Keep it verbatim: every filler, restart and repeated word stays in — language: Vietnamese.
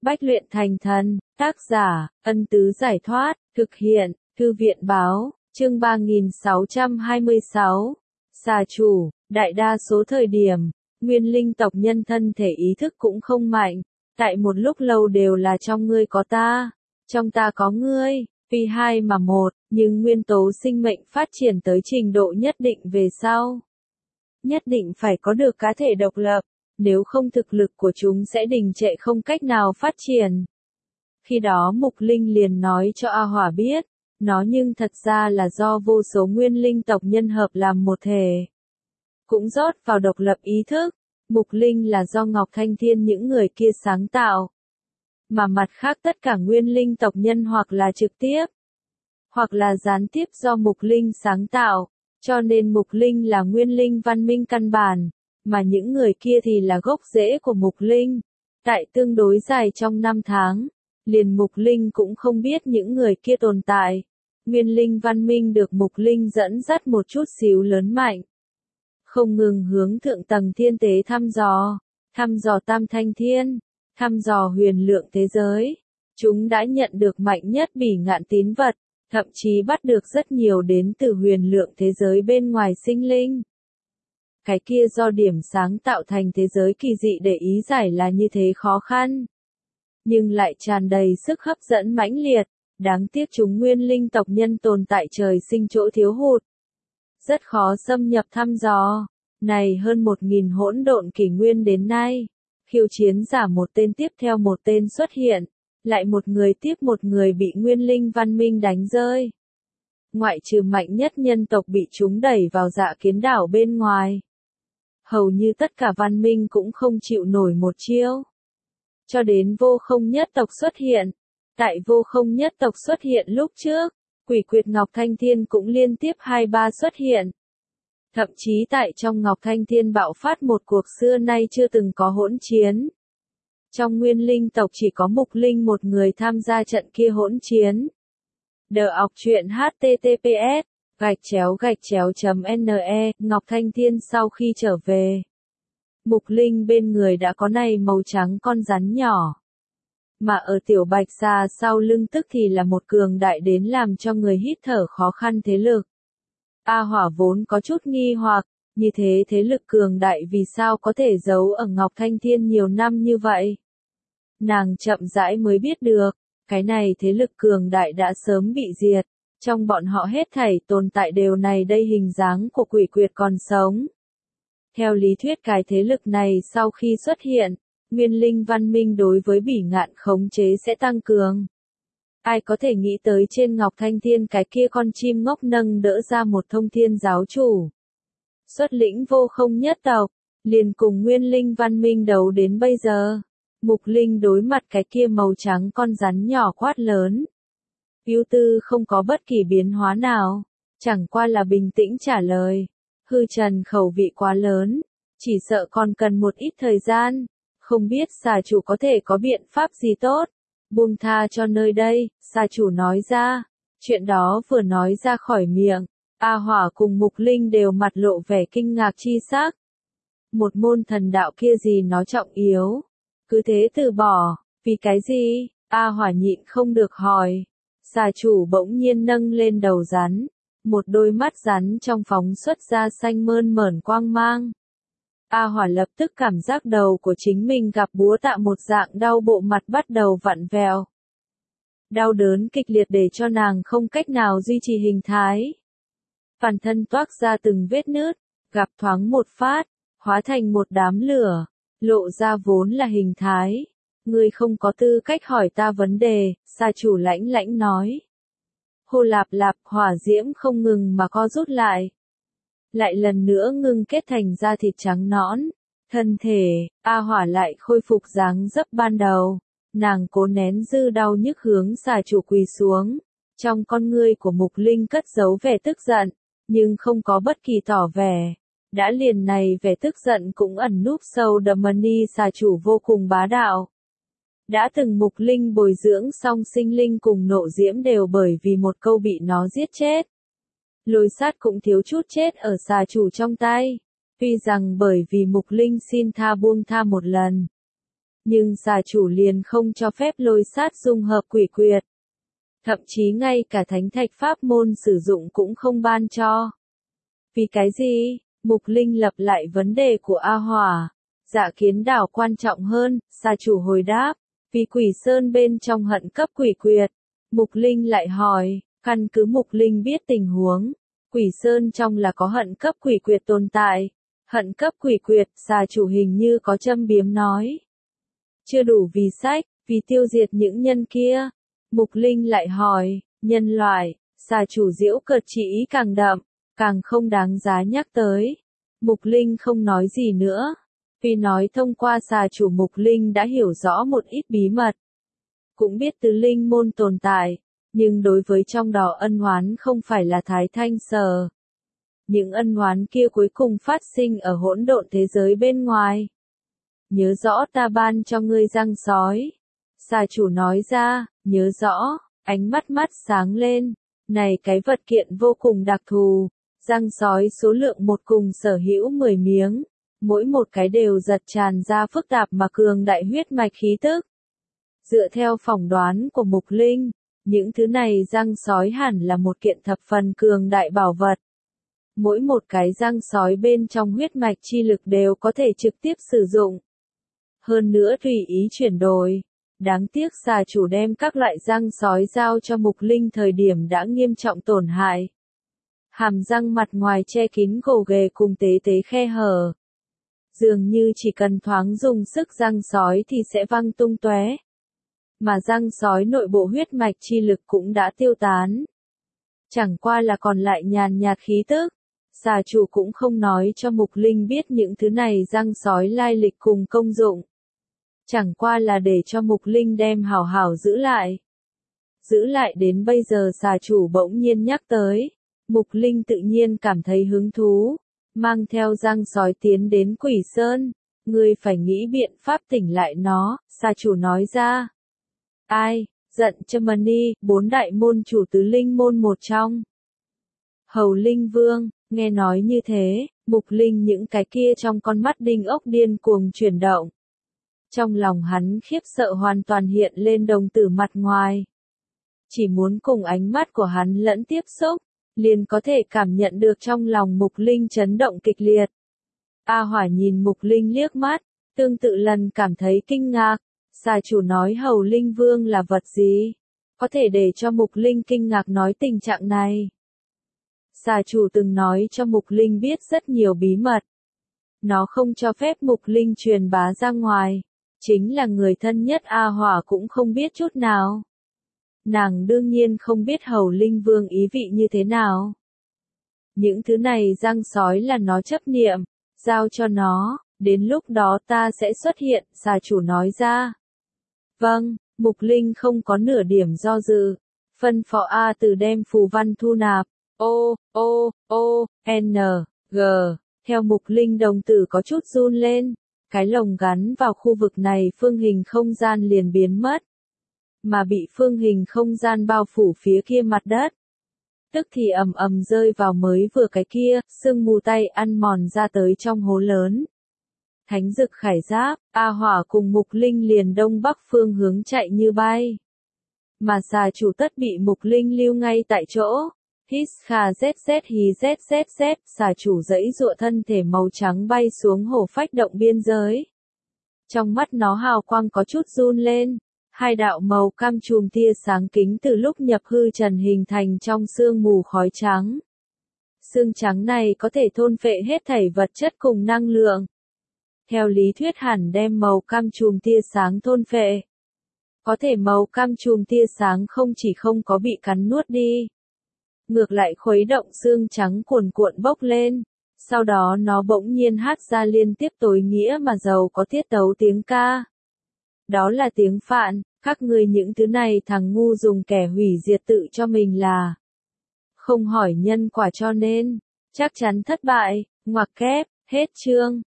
Bách luyện thành thần, tác giả, Ân Tứ Giải Thoát, thực hiện, Thư viện Báo, chương ba nghìn sáu trăm hai mươi sáu. Xà chủ, đại đa số thời điểm, nguyên linh tộc nhân thân thể ý thức cũng không mạnh, tại một lúc lâu đều là trong ngươi có ta, trong ta có ngươi, vì hai mà một, nhưng nguyên tố sinh mệnh phát triển tới trình độ nhất định về sau. Nhất định phải có được cá thể độc lập, nếu không thực lực của chúng sẽ đình trệ không cách nào phát triển. Khi đó Mục Linh liền nói cho A Hỏa biết, nó nhưng thật ra là do vô số nguyên linh tộc nhân hợp làm một thể. Cũng rót vào độc lập ý thức, Mục Linh là do Ngọc Thanh Thiên những người kia sáng tạo. Mà mặt khác tất cả nguyên linh tộc nhân hoặc là trực tiếp, hoặc là gián tiếp do Mục Linh sáng tạo, cho nên Mục Linh là nguyên linh văn minh căn bản, mà những người kia thì là gốc rễ của Mục Linh. Tại tương đối dài trong năm tháng, liền Mục Linh cũng không biết những người kia tồn tại. Nguyên linh văn minh được Mục Linh dẫn dắt một chút xíu lớn mạnh. Không ngừng hướng thượng tầng thiên tế thăm dò, thăm dò tam thanh thiên, thăm dò huyền lượng thế giới. Chúng đã nhận được mạnh nhất bỉ ngạn tín vật, thậm chí bắt được rất nhiều đến từ huyền lượng thế giới bên ngoài sinh linh. Cái kia do điểm sáng tạo thành thế giới kỳ dị để ý giải là như thế khó khăn, nhưng lại tràn đầy sức hấp dẫn mãnh liệt. Đáng tiếc chúng nguyên linh tộc nhân tồn tại trời sinh chỗ thiếu hụt, rất khó xâm nhập thăm dò. Này hơn một nghìn hỗn độn kỷ nguyên đến nay, khiêu chiến giả một tên tiếp theo một tên xuất hiện, lại một người tiếp một người bị nguyên linh văn minh đánh rơi. Ngoại trừ mạnh nhất nhân tộc bị chúng đẩy vào Dạ Kiến đảo bên ngoài, hầu như tất cả văn minh cũng không chịu nổi một chiêu. Cho đến vô không nhất tộc xuất hiện. Tại vô không nhất tộc xuất hiện lúc trước, Quỷ Quyệt Ngọc Thanh Thiên cũng liên tiếp hai ba xuất hiện. Thậm chí tại trong Ngọc Thanh Thiên bạo phát một cuộc xưa nay chưa từng có hỗn chiến. Trong nguyên linh tộc chỉ có Mục Linh một người tham gia trận kia hỗn chiến. Đờ ọc truyện https gạch chéo gạch chéo chấm ne. Ngọc Thanh Thiên sau khi trở về, Mục Linh bên người đã có này màu trắng con rắn nhỏ. Mà ở tiểu bạch xà sau lưng tức thì là một cường đại đến làm cho người hít thở khó khăn thế lực. A Hỏa vốn có chút nghi hoặc, như thế thế lực cường đại vì sao có thể giấu ở Ngọc Thanh Thiên nhiều năm như vậy. Nàng chậm rãi mới biết được, cái này thế lực cường đại đã sớm bị diệt, trong bọn họ hết thảy tồn tại đều này đây hình dáng của Quỷ Quyệt còn sống. Theo lý thuyết cái thế lực này sau khi xuất hiện, nguyên linh văn minh đối với bỉ ngạn khống chế sẽ tăng cường. Ai có thể nghĩ tới trên Ngọc Thanh Thiên cái kia con chim ngốc nâng đỡ ra một thông thiên giáo chủ. Xuất lĩnh vô không nhất tộc, liền cùng nguyên linh văn minh đấu đến bây giờ. Mục Linh đối mặt cái kia màu trắng con rắn nhỏ quát lớn. Ưu tư không có bất kỳ biến hóa nào, chẳng qua là bình tĩnh trả lời. Hư trần khẩu vị quá lớn, chỉ sợ còn cần một ít thời gian. Không biết xà chủ có thể có biện pháp gì tốt, buông tha cho nơi đây, xà chủ nói ra. Chuyện đó vừa nói ra khỏi miệng, A Hỏa cùng Mục Linh đều mặt lộ vẻ kinh ngạc chi sắc. Một môn thần đạo kia gì nó trọng yếu, cứ thế từ bỏ, vì cái gì? A Hỏa nhịn không được hỏi. Xà chủ bỗng nhiên nâng lên đầu rắn, một đôi mắt rắn trong phóng xuất ra xanh mơn mởn quang mang. A Hỏa lập tức cảm giác đầu của chính mình gặp búa tạ một dạng đau, bộ mặt bắt đầu vặn vẹo. Đau đớn kịch liệt để cho nàng không cách nào duy trì hình thái. Toàn thân toát ra từng vết nứt, gặp thoáng một phát, hóa thành một đám lửa, lộ ra vốn là hình thái. Ngươi không có tư cách hỏi ta vấn đề, xà chủ lãnh lãnh nói. Hô lạp lạp, hỏa diễm không ngừng mà co rút lại. Lại lần nữa ngưng kết thành da thịt trắng nõn. Thân thể, A Hỏa lại khôi phục dáng dấp ban đầu. Nàng cố nén dư đau nhức hướng xà chủ quỳ xuống. Trong con ngươi của Mục Linh cất giấu vẻ tức giận, nhưng không có bất kỳ tỏ vẻ. Đã liền này vẻ tức giận cũng ẩn núp sâu đậm ni xà chủ vô cùng bá đạo. Đã từng Mục Linh bồi dưỡng xong sinh linh cùng nộ diễm đều bởi vì một câu bị nó giết chết. Lôi sát cũng thiếu chút chết ở xà chủ trong tay. Tuy rằng bởi vì Mục Linh xin tha buông tha một lần, Nhưng xà chủ liền không cho phép lôi sát dung hợp quỷ quyệt. Thậm chí ngay cả thánh thạch pháp môn sử dụng cũng không ban cho. Vì cái gì? Mục Linh lập lại vấn đề của A Hỏa. Dạ Kiến Đảo quan trọng hơn, xà chủ hồi đáp. Vì quỷ sơn bên trong hận cấp quỷ quyệt. Mục Linh lại hỏi, căn cứ Mục Linh biết tình huống. Quỷ sơn trong là có hận cấp quỷ quyệt tồn tại. Hận cấp quỷ quyệt, xà chủ hình như có châm biếm nói. Chưa đủ vì sách, vì tiêu diệt những nhân kia. Mục Linh lại hỏi, nhân loại, xà chủ giễu cợt chỉ ý càng đậm, càng không đáng giá nhắc tới. Mục Linh không nói gì nữa. Vì nói thông qua xà chủ Mục Linh đã hiểu rõ một ít bí mật. Cũng biết tứ linh môn tồn tại, nhưng đối với trong đó ân oán không phải là Thái Thanh Sở. Những ân oán kia cuối cùng phát sinh ở hỗn độn thế giới bên ngoài. Nhớ rõ ta ban cho ngươi răng sói. Xà chủ nói ra, nhớ rõ, ánh mắt mắt sáng lên. Này cái vật kiện vô cùng đặc thù. Răng sói số lượng một cùng sở hữu mười miếng. Mỗi một cái đều giật tràn ra phức tạp mà cường đại huyết mạch khí tức. Dựa theo phỏng đoán của Mục Linh, những thứ này răng sói hẳn là một kiện thập phần cường đại bảo vật. Mỗi một cái răng sói bên trong huyết mạch chi lực đều có thể trực tiếp sử dụng. Hơn nữa tùy ý chuyển đổi. Đáng tiếc xà chủ đem các loại răng sói giao cho Mục Linh thời điểm đã nghiêm trọng tổn hại. Hàm răng mặt ngoài che kín gồ ghề cùng tế tế khe hở. Dường như chỉ cần thoáng dùng sức răng sói thì sẽ văng tung tóe. Mà răng sói nội bộ huyết mạch chi lực cũng đã tiêu tán. Chẳng qua là còn lại nhàn nhạt khí tức. Xà chủ cũng không nói cho Mục Linh biết những thứ này răng sói lai lịch cùng công dụng. Chẳng qua là để cho Mục Linh đem hảo hảo giữ lại. Giữ lại đến bây giờ xà chủ bỗng nhiên nhắc tới. Mục Linh tự nhiên cảm thấy hứng thú. Mang theo răng sói tiến đến Quỷ Sơn. Ngươi phải nghĩ biện pháp tỉnh lại nó, xà chủ nói ra. Ai, giận Châm-mani, bốn đại môn chủ tứ linh môn một trong. Hầu Linh Vương, nghe nói như thế, Mục Linh những cái kia trong con mắt đinh ốc điên cuồng chuyển động. Trong lòng hắn khiếp sợ hoàn toàn hiện lên đồng tử mặt ngoài. Chỉ muốn cùng ánh mắt của hắn lẫn tiếp xúc, liền có thể cảm nhận được trong lòng Mục Linh chấn động kịch liệt. A Hỏa nhìn Mục Linh liếc mắt, tương tự lần cảm thấy kinh ngạc. Xà chủ nói Hầu Linh Vương là vật gì? Có thể để cho Mục Linh kinh ngạc nói tình trạng này. Xà chủ từng nói cho Mục Linh biết rất nhiều bí mật. Nó không cho phép Mục Linh truyền bá ra ngoài. Chính là người thân nhất A Hỏa cũng không biết chút nào. Nàng đương nhiên không biết Hầu Linh Vương ý vị như thế nào. Những thứ này răng sói là nó chấp niệm, giao cho nó, đến lúc đó ta sẽ xuất hiện, xà chủ nói ra. Vâng, Mục Linh không có nửa điểm do dự. Phân phó A Từ đem phù văn thu nạp. O, O, O, N, G. Theo Mục Linh đồng tử có chút run lên. Cái lồng gắn vào khu vực này phương hình không gian liền biến mất. Mà bị phương hình không gian bao phủ phía kia mặt đất. Tức thì ầm ầm rơi vào mới vừa cái kia, sương mù tay ăn mòn ra tới trong hố lớn. Thánh Dực Khải Giáp, A Hỏa cùng Mục Linh liền đông bắc phương hướng chạy như bay. Mà xà chủ tất bị Mục Linh lưu ngay tại chỗ. Hít khà zz hí zzz, xà chủ dẫy dụa thân thể màu trắng bay xuống hồ phách động biên giới. Trong mắt nó hào quang có chút run lên. Hai đạo màu cam chùm tia sáng kính từ lúc nhập hư trần hình thành trong sương mù khói trắng. Sương trắng này có thể thôn phệ hết thảy vật chất cùng năng lượng. Theo lý thuyết hẳn đem màu cam chùm tia sáng thôn phệ. Có thể màu cam chùm tia sáng không chỉ không có bị cắn nuốt đi. Ngược lại khuấy động sương trắng cuồn cuộn bốc lên. Sau đó nó bỗng nhiên hát ra liên tiếp tối nghĩa mà giàu có tiết tấu tiếng ca. Đó là tiếng Phạn, các ngươi những thứ này thằng ngu dùng kẻ hủy diệt tự cho mình là. Không hỏi nhân quả cho nên, chắc chắn thất bại, ngoặc kép, hết chương.